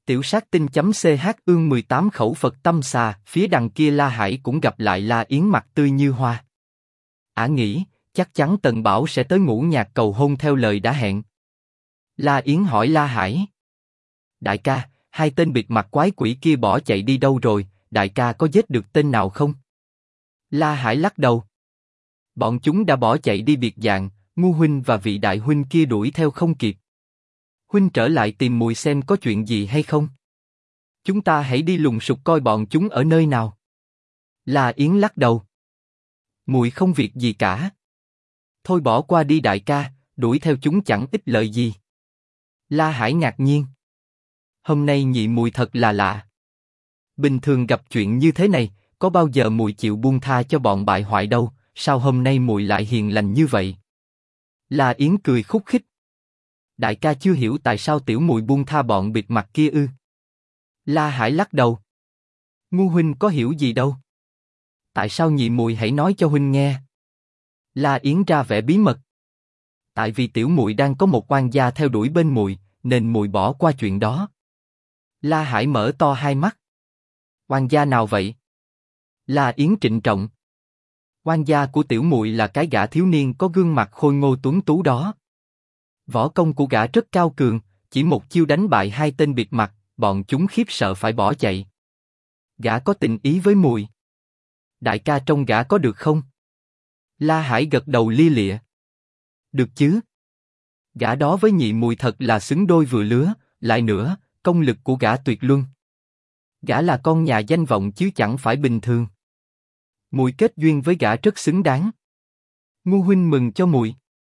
Tiểu sát tinh .ch ương 18 khẩu Phật tâm xà, phía đằng kia La Hải cũng gặp lại La Yến mặt tươi như hoa. Ả nghĩ, chắc chắn Tần Bảo sẽ tới ngũ nhạc cầu hôn theo lời đã hẹn. La Yến hỏi La Hải. Đại ca, hai tên bịt mặt quái quỷ kia bỏ chạy đi đâu rồi, đại ca có giết được tên nào không? La Hải lắc đầu. Bọn chúng đã bỏ chạy đi biệt dạng, Ngu huynh và vị đại huynh kia đuổi theo không kịp. Huynh trở lại tìm Mùi xem có chuyện gì hay không. Chúng ta hãy đi lùng sục coi bọn chúng ở nơi nào. La Yến lắc đầu. Mùi không việc gì cả. Thôi bỏ qua đi đại ca, đuổi theo chúng chẳng ích lợi gì. La Hải ngạc nhiên. Hôm nay nhị Mùi thật là lạ. Bình thường gặp chuyện như thế này, có bao giờ Mùi chịu buông tha cho bọn bại hoại đâu, sao hôm nay Mùi lại hiền lành như vậy? La Yến cười khúc khích. Đại ca chưa hiểu tại sao tiểu Mùi buông tha bọn bịt mặt kia ư? La Hải lắc đầu. Ngu huynh có hiểu gì đâu. Tại sao nhị Mùi hãy nói cho huynh nghe? La Yến ra vẻ bí mật. Tại vì tiểu Mùi đang có một oan gia theo đuổi bên Mùi, nên Mùi bỏ qua chuyện đó. La Hải mở to hai mắt. Oan gia nào vậy? La Yến trịnh trọng. Oan gia của tiểu Mùi là cái gã thiếu niên có gương mặt khôi ngô tuấn tú đó. Võ công của gã rất cao cường, chỉ một chiêu đánh bại hai tên bịt mặt, bọn chúng khiếp sợ phải bỏ chạy. Gã có tình ý với Mùi. Đại ca trông gã có được không? La Hải gật đầu lia lịa. Được chứ. Gã đó với nhị Mùi thật là xứng đôi vừa lứa, lại nữa, công lực của gã tuyệt luân. Gã là con nhà danh vọng chứ chẳng phải bình thường. Mùi kết duyên với gã rất xứng đáng. Ngu huynh mừng cho Mùi.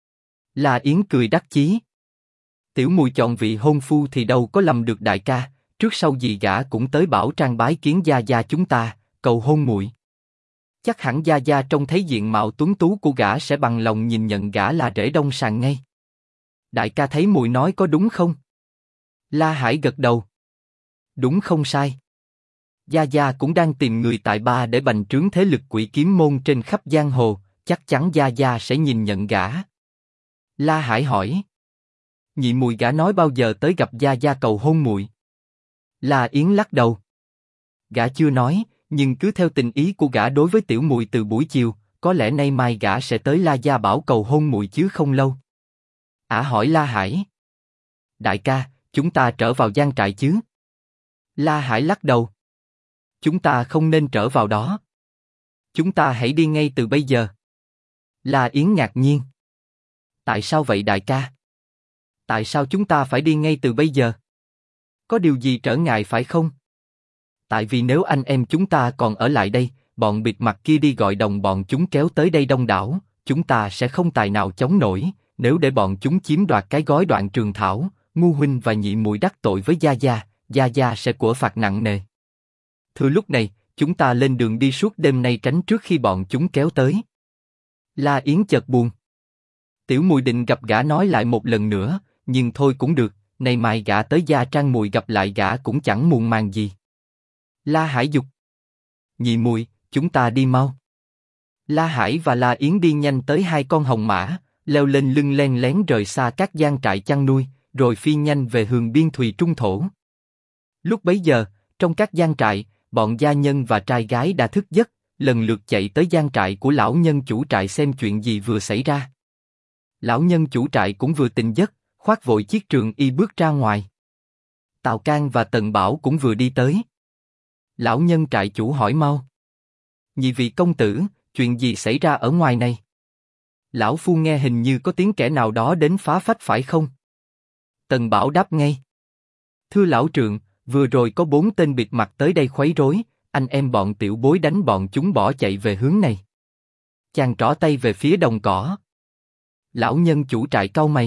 La Yến cười đắc chí. Tiểu Mùi chọn vị hôn phu thì đâu có lầm được đại ca, trước sau gì gã cũng tới Bảo Trang bái kiến gia gia chúng ta, cầu hôn Mùi. Chắc hẳn gia gia trông thấy diện mạo tuấn tú của gã sẽ bằng lòng nhìn nhận gã là rể đông sàng ngay. Đại ca thấy Mùi nói có đúng không? La Hải gật đầu. Đúng không sai. Gia gia cũng đang tìm người tài ba để bành trướng thế lực Quỷ Kiếm môn trên khắp giang hồ, chắc chắn gia gia sẽ nhìn nhận gã. La Hải hỏi. Nhị Mùi gã nói bao giờ tới gặp gia gia cầu hôn Mùi? La Yến lắc đầu. Gã chưa nói, nhưng cứ theo tình ý của gã đối với tiểu Mùi từ buổi chiều, có lẽ nay mai gã sẽ tới La Gia Bảo cầu hôn Mùi chứ không lâu. Ả hỏi La Hải. Đại ca, chúng ta trở vào giang trại chứ? La Hải lắc đầu. Chúng ta không nên trở vào đó. Chúng ta hãy đi ngay từ bây giờ. La Yến ngạc nhiên. Tại sao vậy đại ca? Tại sao chúng ta phải đi ngay từ bây giờ? Có điều gì trở ngại phải không? Tại vì nếu anh em chúng ta còn ở lại đây, bọn bịt mặt kia đi gọi đồng bọn chúng kéo tới đây đông đảo, chúng ta sẽ không tài nào chống nổi. Nếu để bọn chúng chiếm đoạt cái gói Đoạn Trường Thảo, Ngu huynh và nhị Mùi đắc tội với gia gia sẽ của phạt nặng nề. Thừa lúc này, chúng ta lên đường đi suốt đêm nay tránh trước khi bọn chúng kéo tới. La Yến chợt buồn. Tiểu Mùi định gặp gã nói lại một lần nữa, nhưng thôi cũng được, nay mai gã tới Gia Trang Mùi gặp lại gã cũng chẳng muộn màng gì. La Hải dục. Nhị Mùi, chúng ta đi mau. La Hải và La Yến đi nhanh tới hai con hồng mã, leo lên lưng len lén rời xa các giang trại chăn nuôi, rồi phi nhanh về hướng biên thùy trung thổ. Lúc bấy giờ, trong các giang trại, bọn gia nhân và trai gái đã thức giấc, lần lượt chạy tới giang trại của lão nhân chủ trại xem chuyện gì vừa xảy ra. Lão nhân chủ trại cũng vừa tỉnh giấc, khoác vội chiếc trường y bước ra ngoài. Tào Cang và Tần Bảo cũng vừa đi tới. Lão nhân trại chủ hỏi mau. Nhị vị công tử, chuyện gì xảy ra ở ngoài này? Lão phu nghe hình như có tiếng kẻ nào đó đến phá phách phải không? Tần Bảo đáp ngay. Thưa lão trượng, vừa rồi có 4 tên bịt mặt tới đây khuấy rối, anh em bọn tiểu bối đánh bọn chúng bỏ chạy về hướng này. Chàng trỏ tay về phía đồng cỏ. Lão nhân chủ trại cau mày.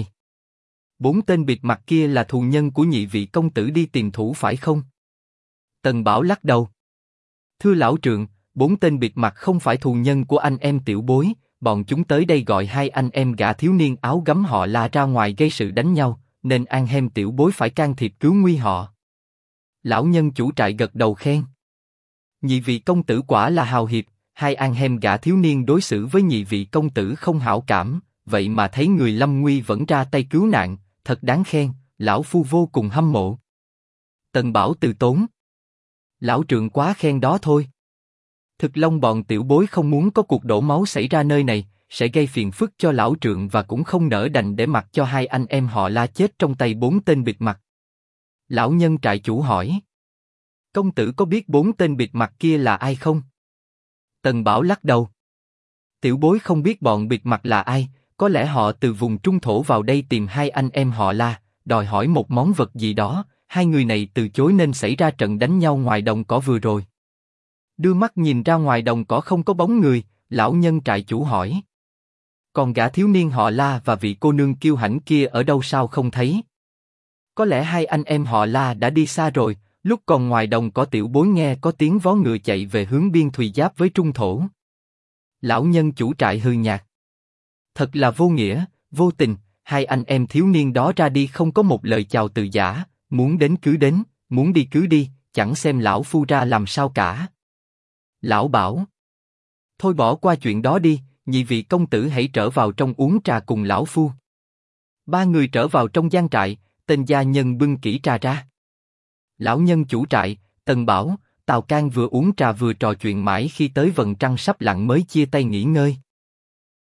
4 tên bịt mặt kia là thù nhân của nhị vị công tử đi tìm thủ phải không? Tần Bảo lắc đầu. Thưa lão trượng, 4 tên bịt mặt không phải thù nhân của anh em tiểu bối, bọn chúng tới đây gọi hai anh em gã thiếu niên áo gấm họ La ra ngoài gây sự đánh nhau, nên an hem tiểu bối phải can thiệp cứu nguy họ. Lão nhân chủ trại gật đầu khen. Nhị vị công tử quả là hào hiệp, hai an hem gã thiếu niên đối xử với nhị vị công tử không hảo cảm, vậy mà thấy người lâm nguy vẫn ra tay cứu nạn, thật đáng khen, lão phu vô cùng hâm mộ. Tần Bảo từ tốn. Lão trượng quá khen đó thôi. Thực long bọn tiểu bối không muốn có cuộc đổ máu xảy ra nơi này, sẽ gây phiền phức cho lão trượng và cũng không nỡ đành để mặc cho hai anh em họ La chết trong tay bốn tên bịt mặt. Lão nhân trại chủ hỏi. Công tử có biết bốn tên bịt mặt kia là ai không? Tần Bảo lắc đầu. Tiểu bối không biết bọn bịt mặt là ai, có lẽ họ từ vùng trung thổ vào đây tìm hai anh em họ La, đòi hỏi một món vật gì đó, hai người này từ chối nên xảy ra trận đánh nhau ngoài đồng cỏ vừa rồi. Đưa mắt nhìn ra ngoài đồng cỏ không có bóng người, lão nhân trại chủ hỏi. Còn gã thiếu niên họ La và vị cô nương kiêu hãnh kia ở đâu sao không thấy? Có lẽ hai anh em họ La đã đi xa rồi, lúc còn ngoài đồng cỏ tiểu bối nghe có tiếng vó ngựa chạy về hướng biên thùy giáp với trung thổ. Lão nhân chủ trại hừ nhạt. Thật là vô nghĩa, vô tình, hai anh em thiếu niên đó ra đi không có một lời chào từ giả, muốn đến cứ đến, muốn đi cứ đi, chẳng xem lão phu ra làm sao cả. Lão bảo. Thôi bỏ qua chuyện đó đi, nhị vị công tử hãy trở vào trong uống trà cùng lão phu. Ba người trở vào trong gian trại, tên gia nhân bưng kỹ trà ra. Lão nhân chủ trại, Tần Bảo, Tào Can vừa uống trà vừa trò chuyện mãi khi tới vầng trăng sắp lặn mới chia tay nghỉ ngơi.